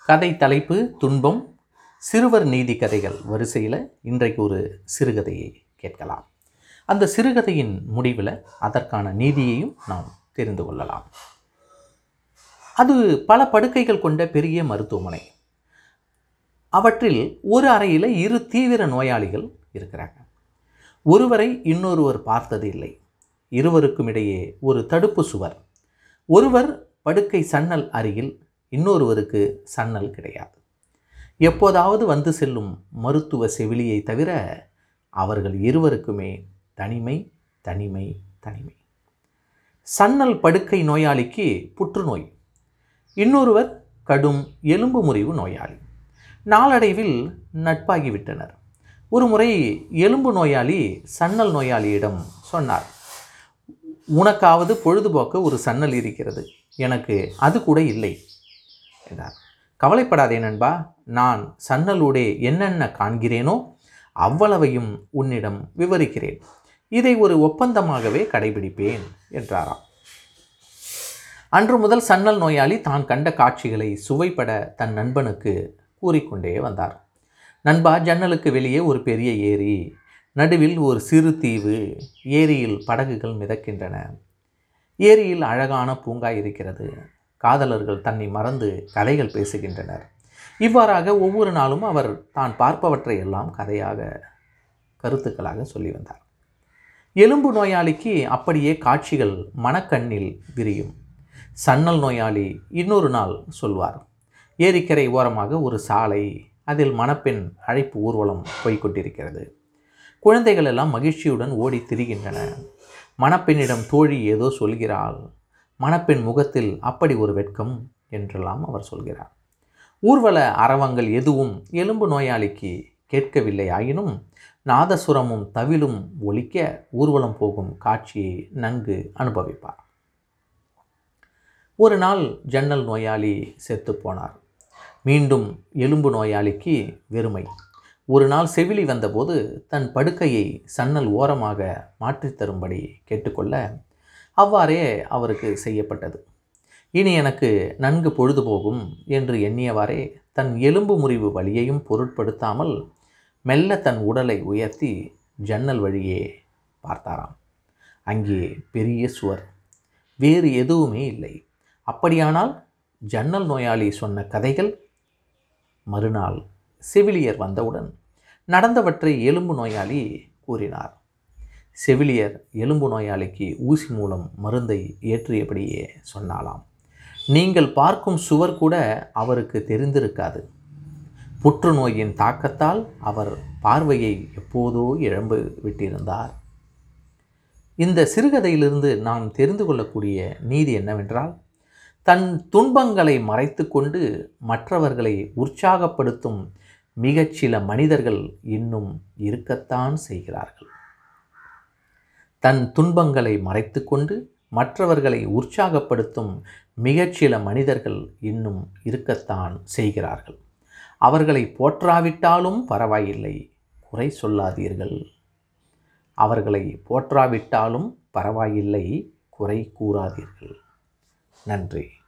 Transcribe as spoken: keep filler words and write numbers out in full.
கதை தலைப்பு துன்பம். சிறுவர் நீதி கதைகள் வரிசையில் இன்றைக்கு ஒரு சிறுகதையை கேட்கலாம். அந்த சிறுகதையின் முடிவில் அதற்கான நீதியையும் நாம் தெரிந்து கொள்ளலாம். அது பல படுக்கைகள் கொண்ட பெரிய மருத்துவமனை. அவற்றில் ஒரு அறையில் இரு தீவிர நோயாளிகள் இருக்கிறாங்க. ஒருவரை இன்னொருவர் பார்த்தது இல்லை. இருவருக்கும் இடையே ஒரு தடுப்பு சுவர். ஒருவர் படுக்கை சன்னல் அருகில், இன்னொருவருக்கு சன்னல் கிடையாது. எப்போதாவது வந்து செல்லும் மருத்துவ செவிலியை தவிர அவர்கள் இருவருக்குமே தனிமை தனிமை தனிமை. சன்னல் படுக்கை நோயாளிக்கு புற்றுநோய், இன்னொருவர் கடும் எலும்பு முறிவு நோயாளி. நாளடைவில் நட்பாகிவிட்டனர். ஒரு முறை எலும்பு நோயாளி சன்னல் நோயாளியிடம் சொன்னார், உனக்காவது பொழுதுபோக்க ஒரு சன்னல் இருக்கிறது, எனக்கு அது கூட இல்லை என்றார். கவலைப்படாதே நண்பா, நான் சன்னலூடே என்னென்ன காண்கிறேனோ அவ்வளவையும் உன்னிடம் விவரிக்கிறேன். இதை ஒரு ஒப்பந்தமாகவே கடைபிடிப்பேன் என்றாராம். அன்று முதல் சன்னல் நோயாளி தான் கண்ட காட்சிகளை சுவைப்பட தன் நண்பனுக்கு கூறிக்கொண்டே வந்தார். நண்பா, ஜன்னலுக்கு வெளியே ஒரு பெரிய ஏரி, நடுவில் ஒரு சிறு தீவு, ஏரியில் படகுகள் மிதக்கின்றன, ஏரியில் அழகான பூங்கா இருக்கிறது, காதலர்கள் தன்னை மறந்து கதைகள் பேசுகின்றனர். இவ்வாறாக ஒவ்வொரு நாளும் அவர் தான் பார்ப்பவற்றை எல்லாம் கதையாக கருத்துக்களாக சொல்லி வந்தார். எலும்பு நோயாளிக்கு அப்படியே காட்சிகள் மனக்கண்ணில் விரியும். சன்னல் நோயாளி இன்னொரு நாள் சொல்வார், ஏரிக்கரை ஓரமாக ஒரு சாலை, அதில் மணப்பெண் அழைப்பு ஊர்வலம் போய்கொண்டிருக்கிறது. குழந்தைகள் எல்லாம் மகிழ்ச்சியுடன் ஓடி திரிகின்றன. மணப்பெண்ணிடம் தோழி ஏதோ சொல்கிறாள். மணப்பெண் முகத்தில் அப்படி ஒரு வெட்கம் என்றெல்லாம் அவர் சொல்கிறார். ஊர்வல அரவங்கள் எதுவும் எலும்பு நோயாளிக்கு கேட்கவில்லை. ஆயினும் நாதசுரமும் தவிலும் ஒலிக்க ஊர்வலம் போகும் காட்சியை நன்கு அனுபவிப்பார். ஒரு நாள் ஜன்னல் நோயாளி செத்து போனார். மீண்டும் எலும்பு நோயாளிக்கு வெறுமை. ஒரு நாள் செவிலி வந்தபோது தன் படுக்கையை சன்னல் ஓரமாக மாற்றித் தரும்படி கேட்டுக்கொள்ள அவ்வாறே அவருக்கு செய்யப்பட்டது. இனி எனக்கு நன்கு பொழுது போகும் என்று எண்ணியவாறே தன் எலும்பு முறிவு வலியையும் பொருட்படுத்தாமல் மெல்ல தன் உடலை உயர்த்தி ஜன்னல் வழியே பார்த்தாராம். அங்கே பெரிய சுவர், வேறு எதுவுமே இல்லை. அப்படியானால் ஜன்னல் நோயாளி சொன்ன கதைகள்? மறுநாள் செவிலியர் வந்தவுடன் நடந்தவற்றை எலும்பு நோயாளி கூறினார். செவிலியர் எலும்பு நோயாளிக்கு ஊசி மூலம் மருந்தை ஏற்றியபடியே சொன்னாலாம், நீங்கள் பார்க்கும் சுவர் கூட அவருக்கு தெரிந்திருக்காது. புற்றுநோயின் தாக்கத்தால் அவர் பார்வையை எப்போதோ இழந்து விட்டிருந்தார். இந்த சிறுகதையிலிருந்து நாம் தெரிந்து கொள்ளக்கூடிய நீதி என்னவென்றால், தன் துன்பங்களை மறைத்து கொண்டு மற்றவர்களை உற்சாகப்படுத்தும் மிகச்சில மனிதர்கள் இன்னும் இருக்கத்தான் செய்கிறார்கள். தன் துன்பங்களை மறைத்து கொண்டு மற்றவர்களை உற்சாகப்படுத்தும் மிகச்சில மனிதர்கள் இன்னும் இருக்கத்தான் செய்கிறார்கள். அவர்களை போற்றாவிட்டாலும் பரவாயில்லை, குறை சொல்லாதீர்கள். அவர்களை போற்றாவிட்டாலும் பரவாயில்லை, குறை கூறாதீர்கள். நன்றி.